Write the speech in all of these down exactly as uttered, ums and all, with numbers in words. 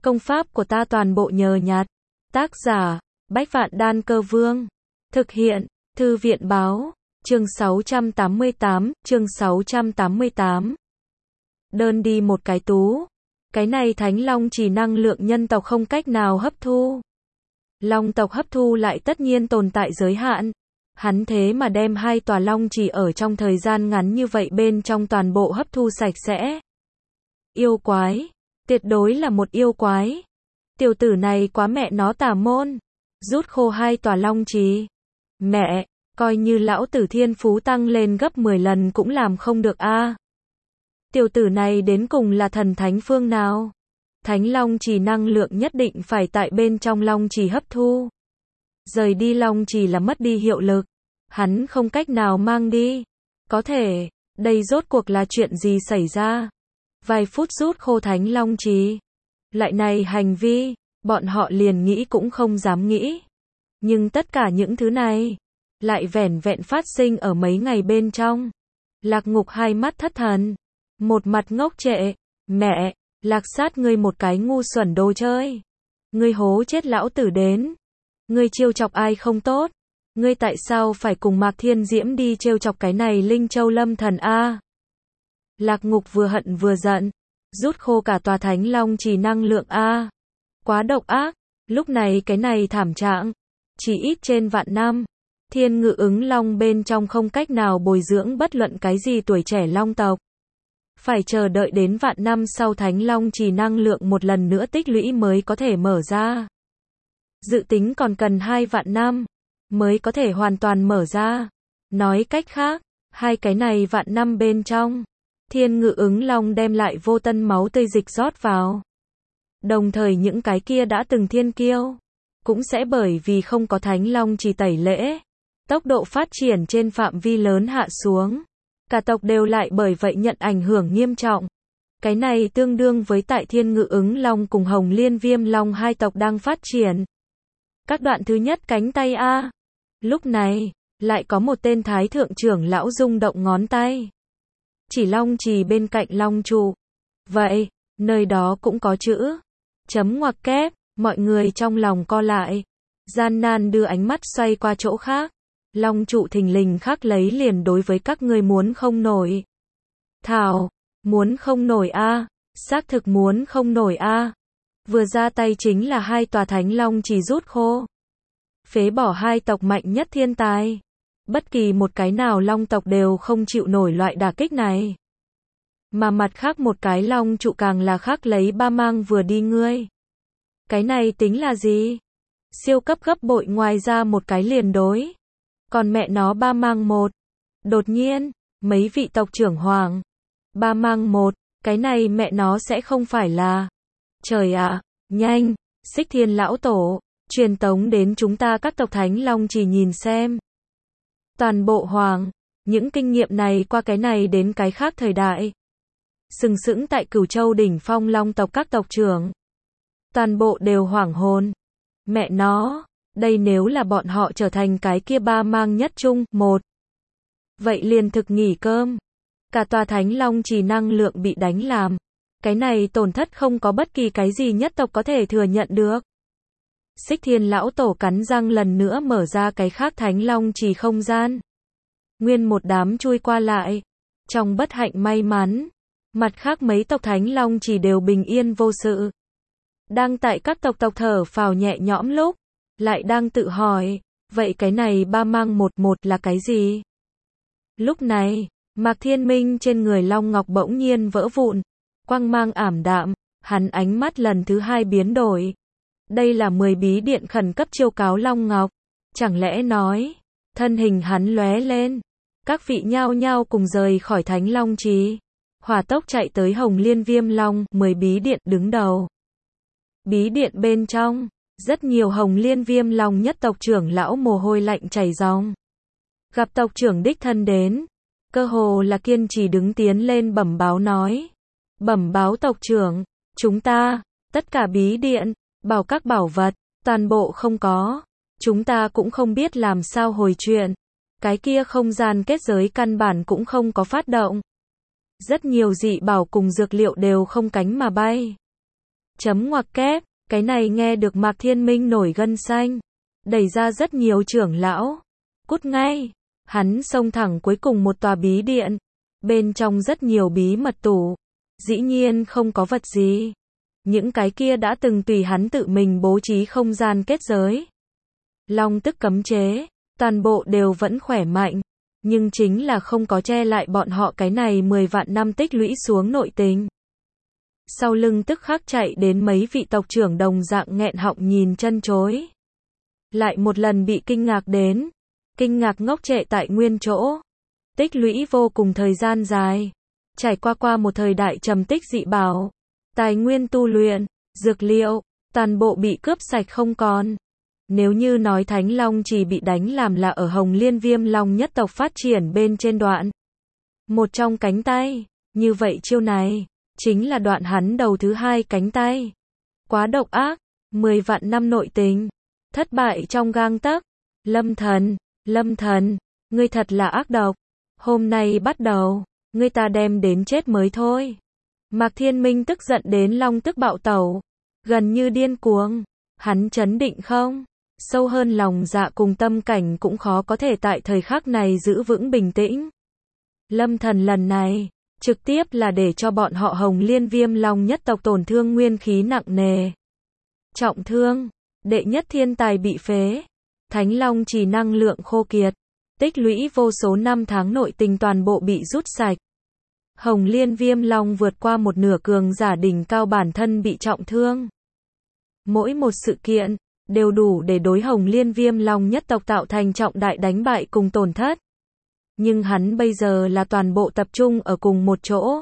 Công pháp của ta toàn bộ nhờ nhặt. Tác giả, Bách Vạn Đan Cơ Vương. Thực hiện, Thư viện Báo. Chương sáu trăm tám mươi tám, chương sáu trăm tám mươi tám. Đơn đi một cái tú. Cái này Thánh Long chỉ năng lượng nhân tộc không cách nào hấp thu. Long tộc hấp thu lại tất nhiên tồn tại giới hạn. Hắn thế mà đem hai tòa long chỉ ở trong thời gian ngắn như vậy bên trong toàn bộ hấp thu sạch sẽ. Yêu quái. Tuyệt đối là một yêu quái. Tiểu tử này quá mẹ nó tà môn. Rút khô hai tòa long trì. Mẹ, coi như lão tử thiên phú tăng lên gấp mười lần cũng làm không được a. À. Tiểu tử này đến cùng là thần thánh phương nào? Thánh long trì năng lượng nhất định phải tại bên trong long trì hấp thu. Rời đi long trì là mất đi hiệu lực. Hắn không cách nào mang đi. Có thể, đây rốt cuộc là chuyện gì xảy ra? Vài phút rút khô thánh long trì. Lại này hành vi, bọn họ liền nghĩ cũng không dám nghĩ. Nhưng tất cả những thứ này, lại vẻn vẹn phát sinh ở mấy ngày bên trong. Lạc Ngục hai mắt thất thần. Một mặt ngốc trệ. Mẹ, Lạc Sát ngươi một cái ngu xuẩn đồ chơi. Ngươi hố chết lão tử đến. Ngươi trêu chọc ai không tốt. Ngươi tại sao phải cùng Mạc Thiên Diễm đi trêu chọc cái này Linh Châu Lâm Thần a? Lạc Ngục vừa hận vừa giận. Rút khô cả tòa Thánh Long trì năng lượng a. Quá độc ác. Lúc này cái này thảm trạng. Chỉ ít trên vạn năm. Thiên Ngự Ứng Long bên trong không cách nào bồi dưỡng bất luận cái gì tuổi trẻ long tộc. Phải chờ đợi đến vạn năm sau Thánh Long trì năng lượng một lần nữa tích lũy mới có thể mở ra. Dự tính còn cần hai vạn năm mới có thể hoàn toàn mở ra. Nói cách khác, hai cái này vạn năm bên trong, Thiên Ngự Ứng Long đem lại vô tân máu tươi dịch rót vào. Đồng thời những cái kia đã từng thiên kiêu, cũng sẽ bởi vì không có Thánh Long trì tẩy lễ, tốc độ phát triển trên phạm vi lớn hạ xuống. Cả tộc đều lại bởi vậy nhận ảnh hưởng nghiêm trọng. Cái này tương đương với tại Thiên Ngự Ứng Long cùng Hồng Liên Viêm Long hai tộc đang phát triển. Các đoạn thứ nhất cánh tay A. Lúc này, lại có một tên thái thượng trưởng lão rung động ngón tay. Chỉ long trì bên cạnh long trụ. Vậy, nơi đó cũng có chữ. Chấm ngoặc kép, mọi người trong lòng co lại. Gian nan đưa ánh mắt xoay qua chỗ khác. Long trụ thình lình khắc lấy liền đối với các ngươi muốn không nổi. Thảo, muốn không nổi a, xác thực muốn không nổi a. Vừa ra tay chính là hai tòa Thánh Long trì rút khô. Phế bỏ hai tộc mạnh nhất thiên tài. Bất kỳ một cái nào long tộc đều không chịu nổi loại đả kích này. Mà mặt khác một cái long trụ càng là khắc lấy ba mang vừa đi ngươi. Cái này tính là gì? Siêu cấp gấp bội ngoài ra một cái liền đối. Còn mẹ nó ba mang một. Đột nhiên, mấy vị tộc trưởng hoàng. Ba mang một, cái này mẹ nó sẽ không phải là. Trời ạ, à, nhanh, Xích Thiên lão tổ, truyền tống đến chúng ta các tộc Thánh Long chỉ nhìn xem. Toàn bộ hoàng, những kinh nghiệm này qua cái này đến cái khác thời đại. Sừng sững tại Cửu Châu đỉnh phong long tộc các tộc trưởng. Toàn bộ đều hoảng hồn. Mẹ nó, đây nếu là bọn họ trở thành cái kia ba mang nhất chung, một. Vậy liền thực nghỉ cơm. Cả tòa Thánh Long trì năng lượng bị đánh làm. Cái này tổn thất không có bất kỳ cái gì nhất tộc có thể thừa nhận được. Xích Thiên lão tổ cắn răng lần nữa mở ra cái khác Thánh Long trì không gian. Nguyên một đám chui qua lại. Trong bất hạnh may mắn, mặt khác mấy tộc Thánh Long trì đều bình yên vô sự. Đang tại các tộc tộc thở phào nhẹ nhõm lúc, lại đang tự hỏi, vậy cái này ba mang một một là cái gì? Lúc này, Mạc Thiên Minh trên người Long Ngọc bỗng nhiên vỡ vụn, quang mang ảm đạm, hắn ánh mắt lần thứ hai biến đổi. Đây là mười bí điện khẩn cấp chiêu cáo Long Ngọc. Chẳng lẽ nói, thân hình hắn lóe lên, các vị nhao nhao cùng rời khỏi Thánh Long trì, hỏa tốc chạy tới Hồng Liên Viêm Long, mười bí điện đứng đầu. Bí điện bên trong, rất nhiều Hồng Liên Viêm Long nhất tộc trưởng lão mồ hôi lạnh chảy ròng. Gặp tộc trưởng đích thân đến, cơ hồ là kiên trì đứng tiến lên bẩm báo nói. Bẩm báo tộc trưởng, chúng ta, tất cả bí điện, bảo các bảo vật, toàn bộ không có. Chúng ta cũng không biết làm sao hồi chuyện. Cái kia không gian kết giới căn bản cũng không có phát động. Rất nhiều dị bảo cùng dược liệu đều không cánh mà bay. Chấm ngoặc kép, cái này nghe được Mạc Thiên Minh nổi gân xanh. Đẩy ra rất nhiều trưởng lão. Cút ngay. Hắn xông thẳng cuối cùng một tòa bí điện. Bên trong rất nhiều bí mật tủ. Dĩ nhiên không có vật gì. Những cái kia đã từng tùy hắn tự mình bố trí không gian kết giới. Long tức cấm chế. Toàn bộ đều vẫn khỏe mạnh. Nhưng chính là không có che lại bọn họ cái này mười vạn năm tích lũy xuống nội tình. Sau lưng tức khắc chạy đến mấy vị tộc trưởng đồng dạng nghẹn họng nhìn chân chối. Lại một lần bị kinh ngạc đến. Kinh ngạc ngốc trệ tại nguyên chỗ. Tích lũy vô cùng thời gian dài. Trải qua qua một thời đại trầm tích dị bảo. Tài nguyên tu luyện, dược liệu, toàn bộ bị cướp sạch không còn. Nếu như nói Thánh Long chỉ bị đánh làm là ở Hồng Liên Viêm Long nhất tộc phát triển bên trên đoạn. Một trong cánh tay, như vậy chiêu này, chính là đoạn hắn đầu thứ hai cánh tay. Quá độc ác, mười vạn năm nội tình, thất bại trong gang tấc. Lâm Thần, Lâm Thần, ngươi thật là ác độc. Hôm nay bắt đầu, ngươi ta đem đến chết mới thôi. Mạc Thiên Minh tức giận đến long tức bạo tẩu, gần như điên cuồng. Hắn chấn định không? Sâu hơn lòng dạ cùng tâm cảnh cũng khó có thể tại thời khắc này giữ vững bình tĩnh. Lâm Thần lần này, trực tiếp là để cho bọn họ Hồng Liên Viêm Long nhất tộc tổn thương nguyên khí nặng nề. Trọng thương, đệ nhất thiên tài bị phế, Thánh Long chỉ năng lượng khô kiệt, tích lũy vô số năm tháng nội tình toàn bộ bị rút sạch. Hồng Liên Viêm Long vượt qua một nửa cường giả đỉnh cao bản thân bị trọng thương. Mỗi một sự kiện, đều đủ để đối Hồng Liên Viêm Long nhất tộc tạo thành trọng đại đánh bại cùng tổn thất. Nhưng hắn bây giờ là toàn bộ tập trung ở cùng một chỗ.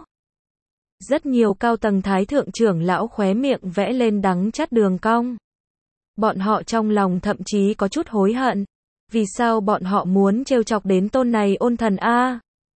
Rất nhiều cao tầng thái thượng trưởng lão khóe miệng vẽ lên đắng chát đường cong. Bọn họ trong lòng thậm chí có chút hối hận. Vì sao bọn họ muốn trêu chọc đến tôn này ôn thần a?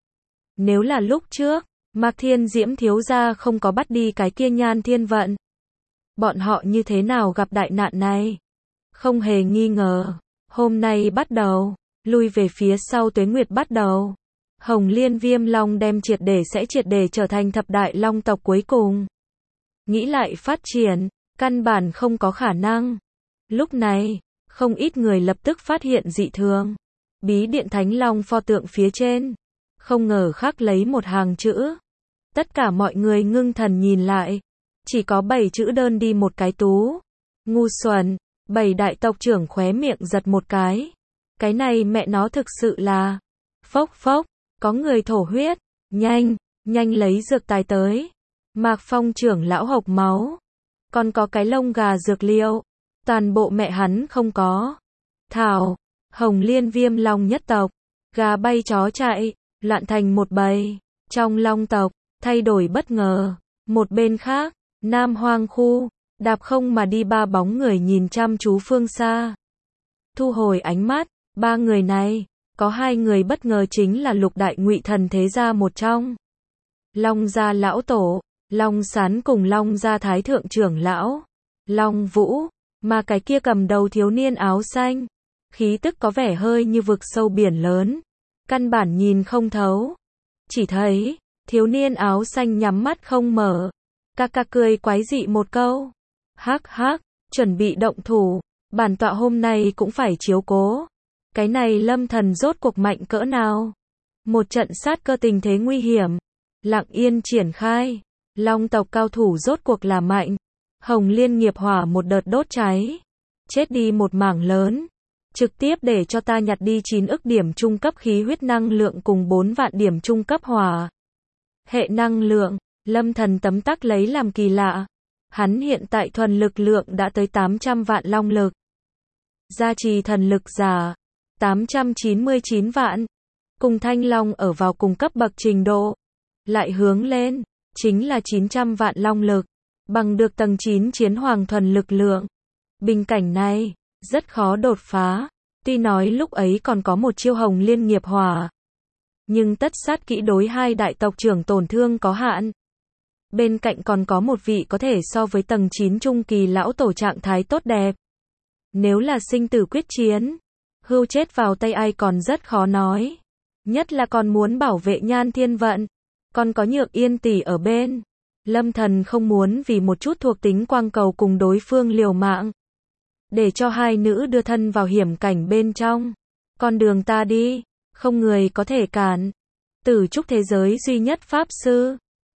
Nếu là lúc trước, Mạc Thiên Diễm thiếu gia không có bắt đi cái kia Nhan Thiên Vận, bọn họ như thế nào gặp đại nạn này? Không hề nghi ngờ, hôm nay bắt đầu, lui về phía sau tuế nguyệt bắt đầu. Hồng Liên Viêm Long đem triệt để sẽ triệt để trở thành thập đại long tộc cuối cùng. Nghĩ lại phát triển, căn bản không có khả năng. Lúc này, không ít người lập tức phát hiện dị thường. Bí điện Thánh Long pho tượng phía trên, không ngờ khắc lấy một hàng chữ. Tất cả mọi người ngưng thần nhìn lại, chỉ có bảy chữ đơn đi một cái tú. Ngu xuẩn, bảy đại tộc trưởng khóe miệng giật một cái. Cái này mẹ nó thực sự là... Phốc phốc, có người thổ huyết. Nhanh, nhanh lấy dược tài tới. Mạc Phong trưởng lão hộc máu. Còn có cái lông gà dược liệu. Toàn bộ mẹ hắn không có. Thảo, Hồng Liên Viêm Long nhất tộc. Gà bay chó chạy, loạn thành một bầy. Trong long tộc, thay đổi bất ngờ. Một bên khác, Nam Hoang khu, đạp không mà đi ba bóng người nhìn chăm chú phương xa. Thu hồi ánh mắt, ba người này, có hai người bất ngờ chính là lục đại ngụy thần thế gia một trong. Long gia lão tổ, Long Sán cùng Long gia thái thượng trưởng lão, Long Vũ, mà cái kia cầm đầu thiếu niên áo xanh. Khí tức có vẻ hơi như vực sâu biển lớn. Căn bản nhìn không thấu. Chỉ thấy, thiếu niên áo xanh nhắm mắt không mở. Ca ca cười quái dị một câu. Hắc hắc, chuẩn bị động thủ. Bản tọa hôm nay cũng phải chiếu cố. Cái này Lâm Thần rốt cuộc mạnh cỡ nào? Một trận sát cơ tình thế nguy hiểm. Lặng yên triển khai. Long tộc cao thủ rốt cuộc là mạnh. Hồng Liên nghiệp hỏa một đợt đốt cháy. Chết đi một mảng lớn. Trực tiếp để cho ta nhặt đi chín ức điểm trung cấp khí huyết năng lượng cùng bốn vạn điểm trung cấp hỏa. Hệ năng lượng, Lâm Thần tấm tắc lấy làm kỳ lạ. Hắn hiện tại thuần lực lượng đã tới tám trăm vạn long lực. Gia trì thần lực giả, tám trăm chín mươi chín vạn. Cùng Thanh Long ở vào cùng cấp bậc trình độ. Lại hướng lên, chính là chín trăm vạn long lực. Bằng được tầng chín chiến hoàng thuần lực lượng. Bình cảnh này, rất khó đột phá. Tuy nói lúc ấy còn có một chiêu Hồng Liên nghiệp hỏa. Nhưng tất sát kỹ đối hai đại tộc trưởng tổn thương có hạn. Bên cạnh còn có một vị có thể so với tầng chín trung kỳ lão tổ trạng thái tốt đẹp. Nếu là sinh tử quyết chiến, hưu chết vào tay ai còn rất khó nói. Nhất là còn muốn bảo vệ Nhan Thiên Vận. Còn có Nhược Yên tỷ ở bên. Lâm Thần không muốn vì một chút thuộc tính quang cầu cùng đối phương liều mạng. Để cho hai nữ đưa thân vào hiểm cảnh bên trong. Con đường ta đi, không người có thể cản. Tử trúc thế giới duy nhất pháp sư.